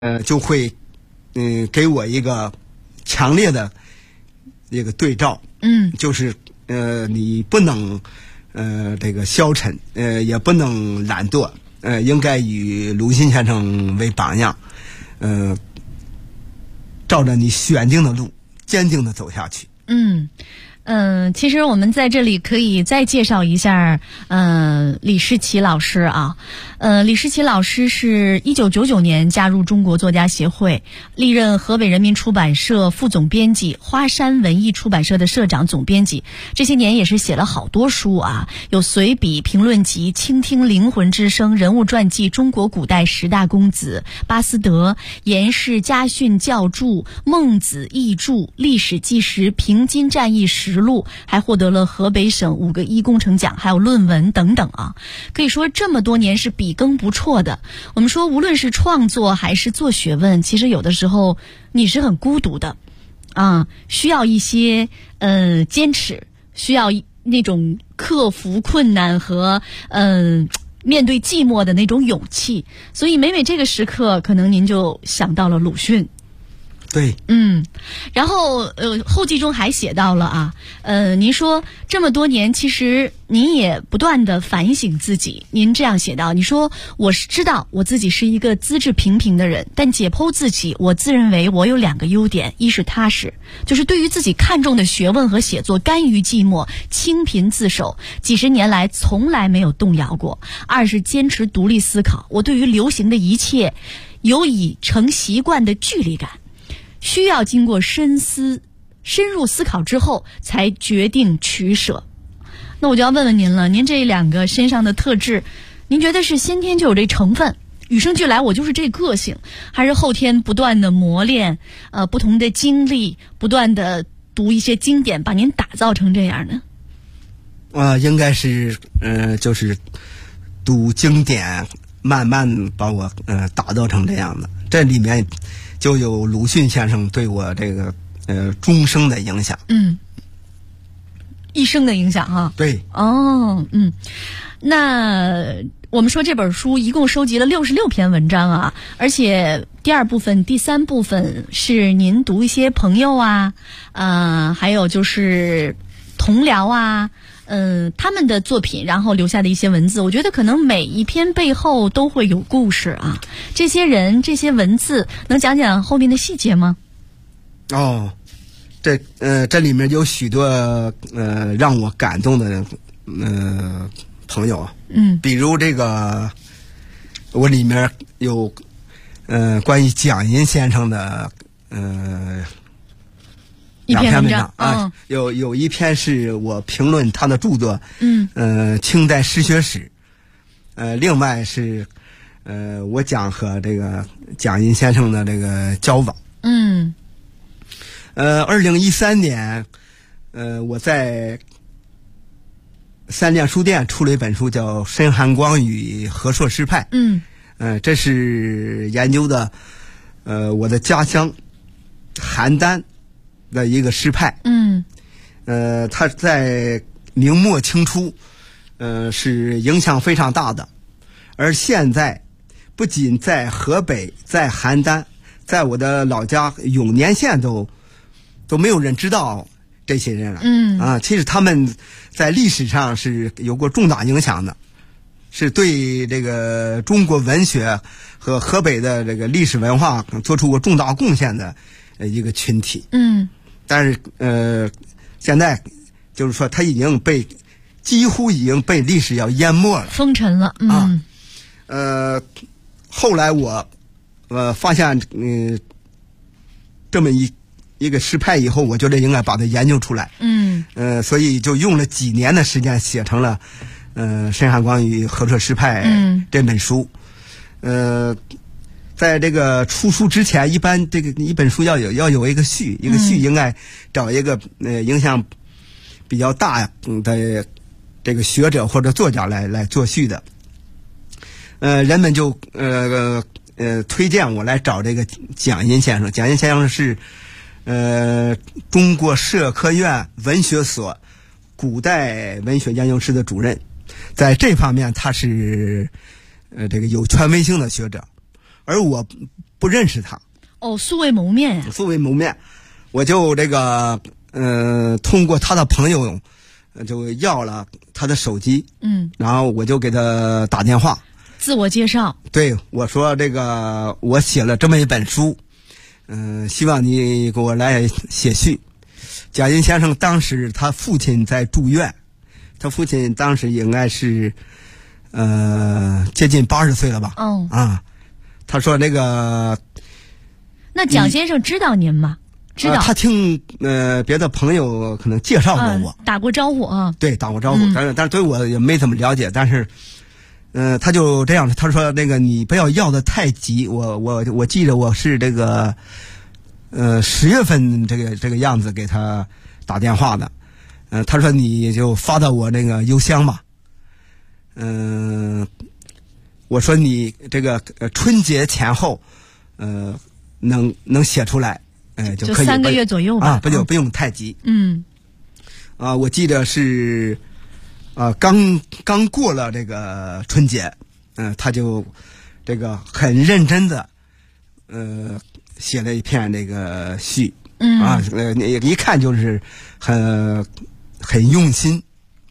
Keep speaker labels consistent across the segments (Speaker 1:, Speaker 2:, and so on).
Speaker 1: 就会给我一个强烈的一个对照，就是你不能这个消沉，也不能懒惰，应该以鲁迅先生为榜样，照着你选定的路坚定的走下去。
Speaker 2: 其实我们在这里可以再介绍一下李世奇老师啊。李世奇老师是1999年加入中国作家协会，历任河北人民出版社副总编辑、花山文艺出版社的社长、总编辑。这些年也是写了好多书啊，有随笔、评论集、倾听灵魂之声、人物传记、中国古代10大公子、巴斯德、颜氏家训教著、孟子译著、历史纪实、平津战役实录，还获得了河北省5个一工程奖，还有论文等等啊。可以说这么多年是笔耕不辍的。我们说无论是创作还是做学问，其实有的时候你是很孤独的啊，需要一些坚持，需要那种克服困难和面对寂寞的那种勇气。所以每这个时刻，可能您就想到了鲁迅。
Speaker 1: 对，
Speaker 2: 然后后记中还写到了啊，您说这么多年，其实您也不断的反省自己。您这样写道，你说我是知道我自己是一个资质平平的人，但解剖自己，我自认为我有2个优点，一是踏实，就是对于自己看重的学问和写作，甘于寂寞，清贫自守，几十年来从来没有动摇过；二是坚持独立思考，我对于流行的一切有已成习惯的距离感。需要经过深入思考之后才决定取舍。那我就要问问您了，您这2个身上的特质，您觉得是先天就有这成分，与生俱来我就是这个性，还是后天不断的磨练，不同的经历，不断的读一些经典，把您打造成这样呢？
Speaker 1: 应该是就是读经典，慢慢把我打造成这样的。这里面就有鲁迅先生对我这个终生的影响。
Speaker 2: 一生的影响哈。
Speaker 1: 对。
Speaker 2: 那我们说这本书一共收集了66篇文章啊，而且第2部分、第3部分是您读一些朋友啊，还有就是同僚啊，他们的作品，然后留下的一些文字，我觉得可能每一篇背后都会有故事啊。这些人、这些文字，能讲讲后面的细节吗？
Speaker 1: 这里面有许多让我感动的朋友啊。比如这个，我里面有关于蒋银先生的2篇文章啊，有一篇是我评论他的著作，清代诗学史，另外是我讲和这个蒋银先生的这个交往。2013年，我在三联书店出了一本书，叫《申含光与和硕诗派》。这是研究的我的家乡邯郸的一个诗派。他在明末清初是影响非常大的，而现在不仅在河北，在邯郸，在我的老家永年县都没有人知道这些人了。其实他们在历史上是有过重大影响的，是对这个中国文学和河北的这个历史文化做出过重大贡献的一个群体。但是现在就是说他几乎已经被历史要淹没了，
Speaker 2: 封尘了。
Speaker 1: 后来我发现这么一个诗派以后，我觉得应该把它研究出来。所以就用了几年的时间写成了申含光与和硕诗派这本书。在这个出书之前，一般这个一本书要有一个序，应该找一个影响比较大的这个学者或者作家来做序的。人们就推荐我来找这个蒋银先生。蒋银先生是中国社科院文学所古代文学研究室的主任，在这方面他是这个有权威性的学者。而我不认识他。
Speaker 2: 哦，素未谋面呀。
Speaker 1: 素未谋面，我就这个通过他的朋友就要了他的手机，然后我就给他打电话，
Speaker 2: 自我介绍。
Speaker 1: 对，我说这个我写了这么一本书，希望你给我来写序。贾银先生当时他父亲在住院，他父亲当时应该是接近80岁了吧？
Speaker 2: 哦，
Speaker 1: 啊，他说那个。
Speaker 2: 那蒋先生知道您吗？知道。
Speaker 1: 他听别的朋友可能介绍过我，
Speaker 2: 打过招呼啊。
Speaker 1: 对，打过招呼，但是对我也没怎么了解，但是他就这样，他说那个你不要的太急，我记得我是这个10月份这个样子给他打电话的，他说你就发到我那个邮箱吧，我说你这个春节前后能写出来，就可以
Speaker 2: 3个月左右吧，
Speaker 1: 不用太急。我记得是刚过了这个春节，他就这个很认真的写了一篇这个序，一看就是很用心。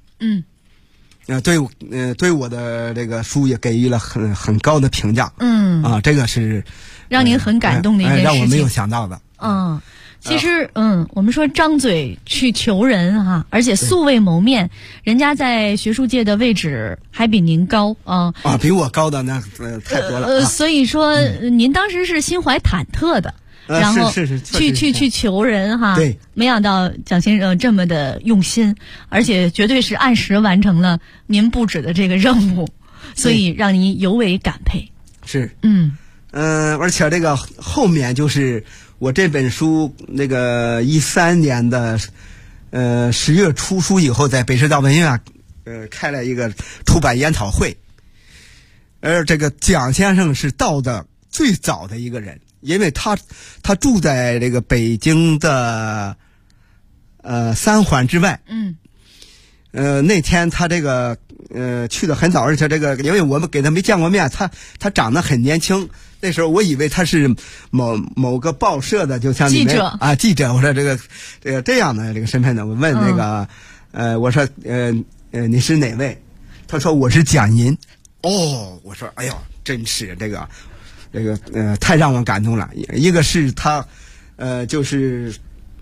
Speaker 1: 对我的这个书也给予了很高的评价。这个是
Speaker 2: 让您很感动的一件事情，
Speaker 1: 让我没有想到的。
Speaker 2: 其实我们说张嘴去求人哈，而且素未谋面，人家在学术界的位置还比您高啊。
Speaker 1: 比我高的那太多了。
Speaker 2: 所以说您当时是心怀忐忑的。然后去求人哈，
Speaker 1: 对，
Speaker 2: 没想到蒋先生这么的用心，而且绝对是按时完成了您布置的这个任务，所以让您尤为感佩。
Speaker 1: 是，而且这个后面就是我这本书那个13年的10月出书以后，在北师大文学院开了一个出版研讨会，而这个蒋先生是到的最早的一个人。因为他住在这个北京的3环之外，那天他这个去的很早，而且这个因为我们给他没见过面，他长得很年轻，那时候我以为他是某个报社的，就像你们记者，我说这样的这个身份的，我问那个我说你是哪位？他说我是蒋银。我说哎呦，真是这个太让我感动了。一个是他就是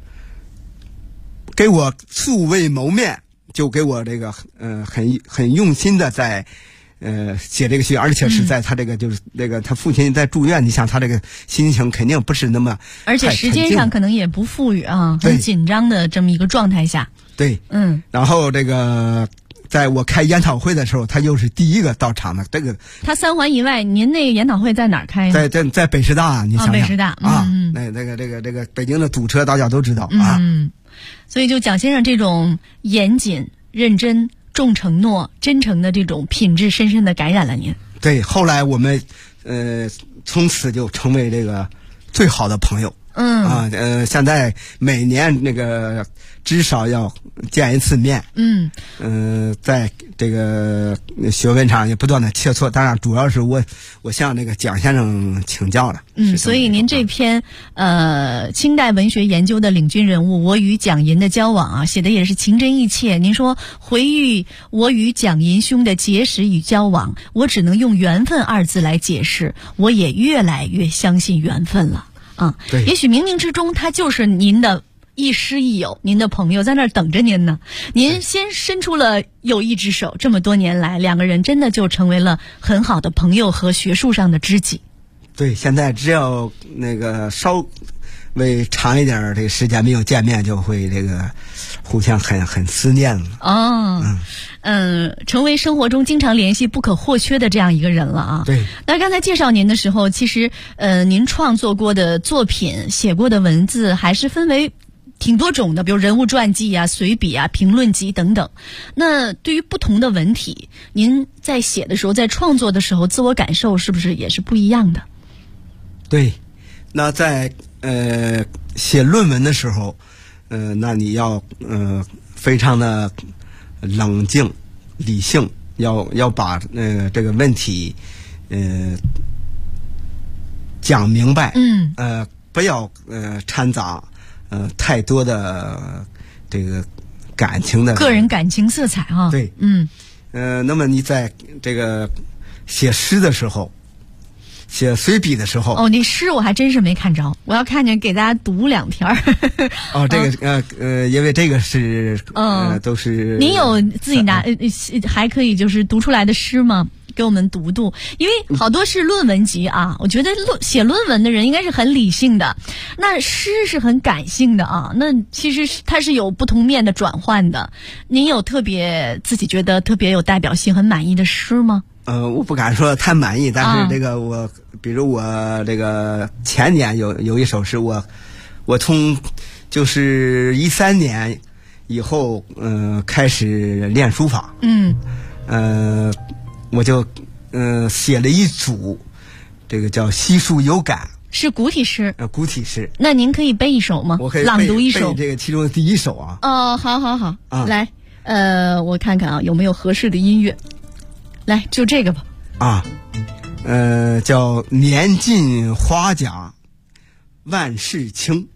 Speaker 1: 给我素未谋面，就给我这个很用心的在写这个序，而且是在他这个就是那个他父亲在住院，你想他这个心情肯定不是那么，
Speaker 2: 而且时间上可能也不富裕啊，很紧张的这么一个状态下。
Speaker 1: 对，然后这个在我开研讨会的时候，他又是第一个到场的。这个
Speaker 2: 他3环以外，您那个研讨会在哪儿开呢？
Speaker 1: 在北师大，你想想，
Speaker 2: 北师大
Speaker 1: 这个北京的堵车大家都知道啊。
Speaker 2: 所以就蒋先生这种严谨、认真、重承诺、真诚的这种品质，深深的感染了您。
Speaker 1: 对，后来我们从此就成为这个最好的朋友。现在每年那个至少要见一次面。在这个学问上也不断的切磋，当然主要是我向那个蒋先生请教了。
Speaker 2: 所以您这篇清代文学研究的领军人物我与蒋银的交往啊，写的也是情真意切。您说回忆我与蒋银兄的结识与交往，我只能用缘分2字来解释，我也越来越相信缘分了。
Speaker 1: 对，
Speaker 2: 也许冥冥之中他就是您的亦师亦友，您的朋友在那儿等着您呢。您先伸出了友谊之手，这么多年来2个人真的就成为了很好的朋友和学术上的知己。
Speaker 1: 对，现在只要那个稍微长一点这个时间没有见面，就会这个互相很思念了。
Speaker 2: 成为生活中经常联系不可或缺的这样一个人了啊。
Speaker 1: 对。
Speaker 2: 那刚才介绍您的时候，其实您创作过的作品、写过的文字还是分为挺多种的，比如人物传记啊、随笔啊、评论集等等。那对于不同的文体，您在写的时候，在创作的时候，自我感受是不是也是不一样的？
Speaker 1: 对，那在写论文的时候，那你要非常的冷静、理性，要把这个问题讲明白，不要掺杂太多的这个感情的
Speaker 2: 个人感情色彩啊。
Speaker 1: 对，那么你在这个写诗的时候，写随笔的时候，
Speaker 2: 哦，你诗我还真是没看着，我要看见给大家读2篇。
Speaker 1: 哦，这个因为这个是都是
Speaker 2: 您有自己拿还可以就是读出来的诗吗？给我们读读，因为好多是论文集啊，我觉得写论文的人应该是很理性的，那诗是很感性的啊，那其实它是有不同面的转换的。您有特别自己觉得特别有代表性、很满意的诗吗？
Speaker 1: 我不敢说太满意，但是这个比如我这个前年有一首诗，我从就是13年以后开始练书法，我就写了一组，这个叫西树有感，
Speaker 2: 是古体诗。
Speaker 1: 古体诗。
Speaker 2: 那您可以背一首吗？
Speaker 1: 我可以
Speaker 2: 朗读一首
Speaker 1: 背这个其中的第一首啊。
Speaker 2: 哦，好，来，我看看啊，有没有合适的音乐？来，就这个吧。
Speaker 1: 叫年近花甲万事兴。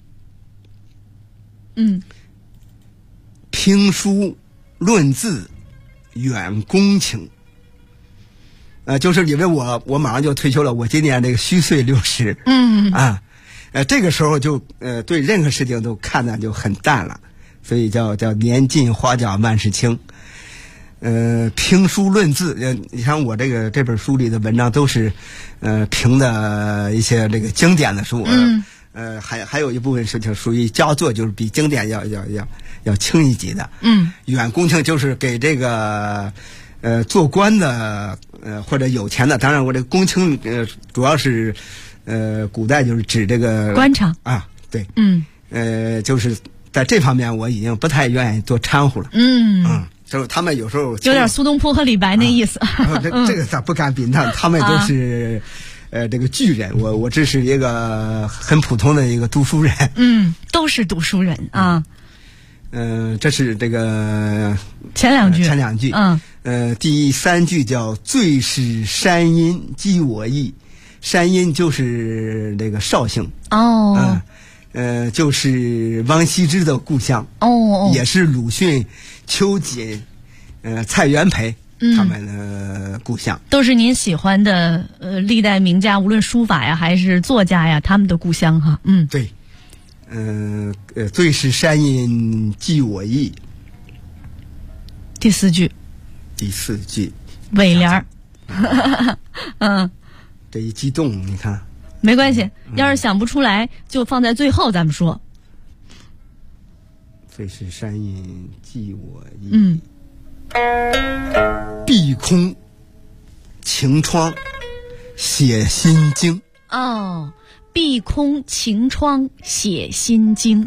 Speaker 1: 评书论字远公卿。就是因为我马上就退休了，我今年这个虚岁60。这个时候就对任何事情都看得就很淡了，所以叫年近花甲万事兴。评书论字，你看我这本书里的文章都是评的一些这个经典的书，还有一部分是就属于佳作，就是比经典要轻一级的。远公卿就是给这个做官的或者有钱的，当然我这个公卿主要是古代就是指这个
Speaker 2: 官场
Speaker 1: 啊，对，就是在这方面我已经不太愿意做掺和了。就是他们有时候
Speaker 2: 有点苏东坡和李白那意思。
Speaker 1: 这个咱不敢比，他们都是这个巨人，我只是一个很普通的一个读书人。
Speaker 2: 都是读书人啊。
Speaker 1: 这是这个
Speaker 2: 前两句。
Speaker 1: 第3句叫最是山阴寄我意，山阴就是这个绍兴。就是王羲之的故乡。也是鲁迅、秋瑾、蔡元培他们的故乡。
Speaker 2: 都是您喜欢的历代名家，无论书法呀还是作家呀，他们的故乡哈。
Speaker 1: 对。最是山阴寄我意。
Speaker 2: 第4句。 尾联。
Speaker 1: 这一激动，你看。
Speaker 2: 没关系，要是想不出来，就放在最后咱们说。
Speaker 1: 最是山阴寄我意。闭空晴窗写心经。
Speaker 2: 闭空晴窗写心经。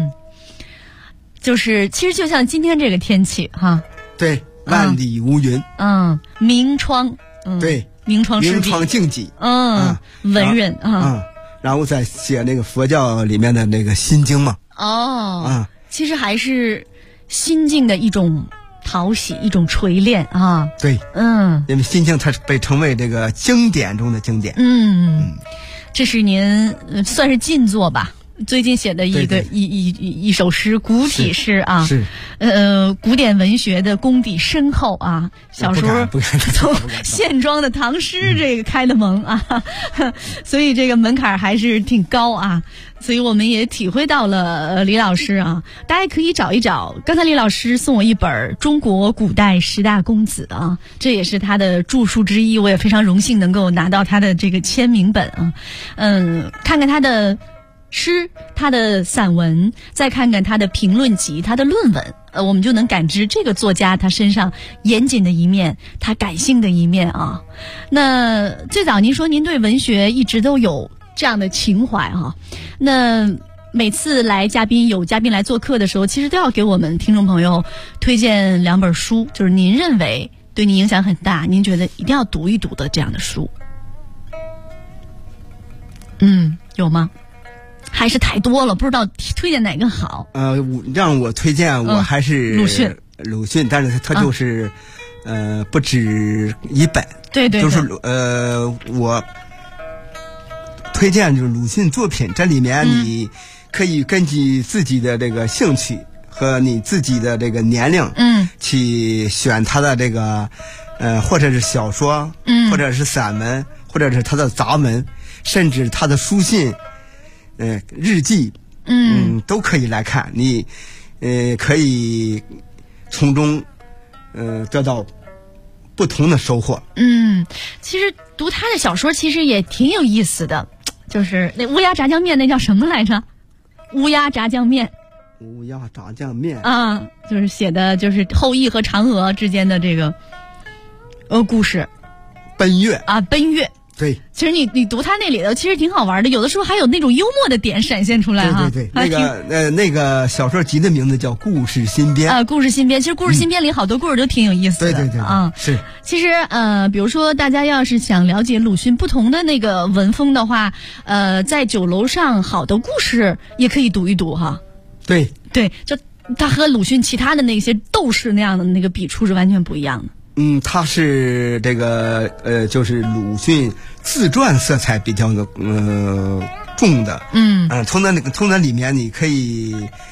Speaker 2: 就是其实就像今天这个天气哈。
Speaker 1: 对，万里无云。
Speaker 2: 明窗。
Speaker 1: 对，
Speaker 2: 明窗
Speaker 1: 净几。
Speaker 2: 文人
Speaker 1: 然后再写那个佛教里面的那个心经嘛。
Speaker 2: 其实还是心境的一种讨喜，一种锤炼啊。
Speaker 1: 对，因为心经它被称为这个经典中的经典。
Speaker 2: 这是您算是进作吧？最近写的一首诗，古体诗啊。
Speaker 1: 是。
Speaker 2: 古典文学的功底深厚啊。小时候从线装的唐诗这个开的蒙啊，所以这个门槛还是挺高啊。所以我们也体会到了李老师啊，大家可以找一找。刚才李老师送我一本《中国古代10大公子》啊，这也是他的著述之一，我也非常荣幸能够拿到他的这个签名本啊。看看他的诗，他的散文，再看看他的评论集，他的论文，我们就能感知这个作家他身上严谨的一面，他感性的一面啊。那最早您说您对文学一直都有这样的情怀啊，那每次有嘉宾来做客的时候，其实都要给我们听众朋友推荐2本书，就是您认为对您影响很大，您觉得一定要读一读的这样的书。有吗？还是太多了，不知道推荐哪个好。
Speaker 1: 让我推荐，我还是鲁迅，但是他就是不止一本。
Speaker 2: 对，
Speaker 1: 就是推荐就是鲁迅作品，这里面你可以根据自己的这个兴趣和你自己的这个年龄，去选他的这个或者是小说，或者是散文，或者是他的杂文，甚至他的书信，日记，都可以来看。你可以从中得到不同的收获。
Speaker 2: 其实读他的小说其实也挺有意思的，就是那乌鸦炸酱面那叫什么来着？乌鸦炸酱面。
Speaker 1: 乌鸦炸酱面
Speaker 2: 啊，就是写的就是后羿和嫦娥之间的这个故事。
Speaker 1: 奔月
Speaker 2: 啊，奔月。
Speaker 1: 对，
Speaker 2: 其实你读他那里头其实挺好玩的，有的时候还有那种幽默的点闪现出来哈。
Speaker 1: 对，那个小说集的名字叫《故事新编》
Speaker 2: 啊，《故事新编》。其实《故事新编》里好多故事都挺有意思的。
Speaker 1: 对啊，是。
Speaker 2: 其实比如说大家要是想了解鲁迅不同的那个文风的话，在酒楼上好的故事也可以读一读哈。对，就他和鲁迅其他的那些斗士那样的那个笔触是完全不一样的。
Speaker 1: 他是这个就是鲁迅自传色彩比较的重的。从那里面你可以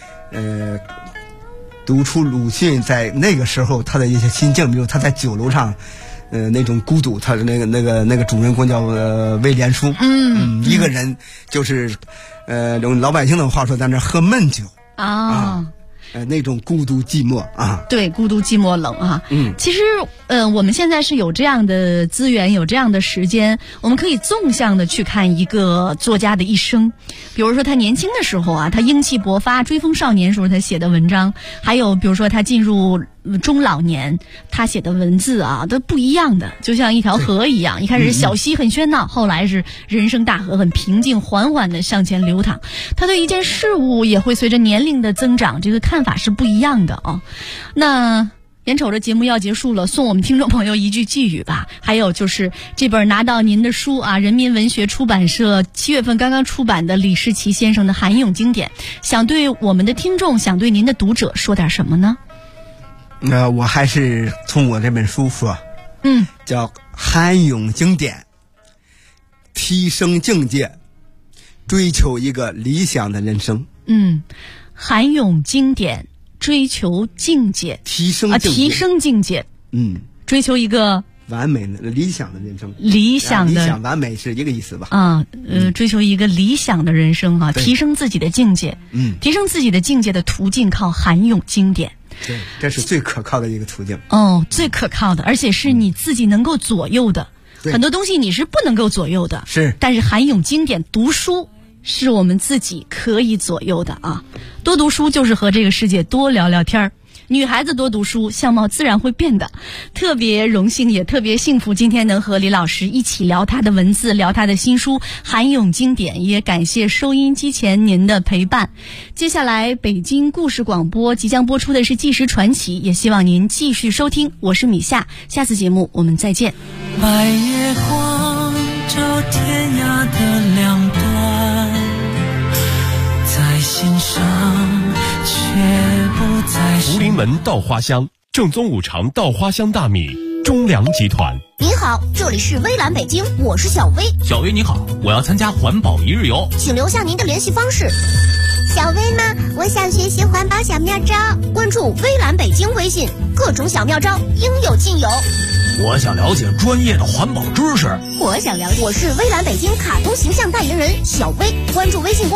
Speaker 1: 读出鲁迅在那个时候他的一些心境，比如他在酒楼上那种孤独，他的那个主人公叫威廉叔，一个人就是用老百姓的话说，在那喝闷酒啊。那种孤独寂寞啊，
Speaker 2: 对，孤独寂寞冷啊。其实我们现在是有这样的资源，有这样的时间，我们可以纵向的去看一个作家的一生。比如说他年轻的时候啊，他英气勃发追风少年时候他写的文章，还有比如说他进入中老年他写的文字啊，都不一样的，就像一条河一样，一开始小溪很喧闹，后来是人生大河，很平静，缓缓的向前流淌。他对一件事物也会随着年龄的增长，这个看法是不一样的啊。那眼瞅着节目要结束了，送我们听众朋友一句寄语吧。还有就是这本拿到您的书啊，人民文学出版社7月份刚刚出版的李士奇先生的韩咏经典，想对我们的听众，想对您的读者说点什么呢？
Speaker 1: 我还是从我这本书说，叫韩咏经典，提升境界，追求一个理想的人生。
Speaker 2: 韩咏经典，追求境界，提升境界，追求一个
Speaker 1: 完美的理想的人生。
Speaker 2: 理想
Speaker 1: 完美是一个意思吧？
Speaker 2: 追求一个理想的人生啊，提升自己的境界。提升自己的境界的途径靠韩咏经典。
Speaker 1: 对，这是最可靠的一个途径。
Speaker 2: 最可靠的，而且是你自己能够左右的。很多东西你是不能够左右的。
Speaker 1: 是，
Speaker 2: 但是韩咏经典读书是我们自己可以左右的啊。多读书就是和这个世界多聊聊天儿。女孩子多读书，相貌自然会变的。特别荣幸也特别幸福，今天能和李老师一起聊他的文字，聊他的新书《韩咏经典》，也感谢收音机前您的陪伴。接下来北京故事广播即将播出的是纪实传奇，也希望您继续收听。我是米夏，下次节目我们再见。
Speaker 3: 白夜光照天涯的两端，在心上却不再是。
Speaker 4: 福临门稻花香，正宗五常稻花香大米，中粮集团。
Speaker 5: 您好，这里是微蓝北京，我是小薇。
Speaker 6: 小薇你好，我要参加环保一日游，
Speaker 5: 请留下您的联系方式。小薇吗？我想学习环保小妙招，关注微蓝北京微信，各种小妙招应有尽有。
Speaker 6: 我想了解专业的环保知识。
Speaker 5: 我是微蓝北京卡通形象代言人小薇，关注微信公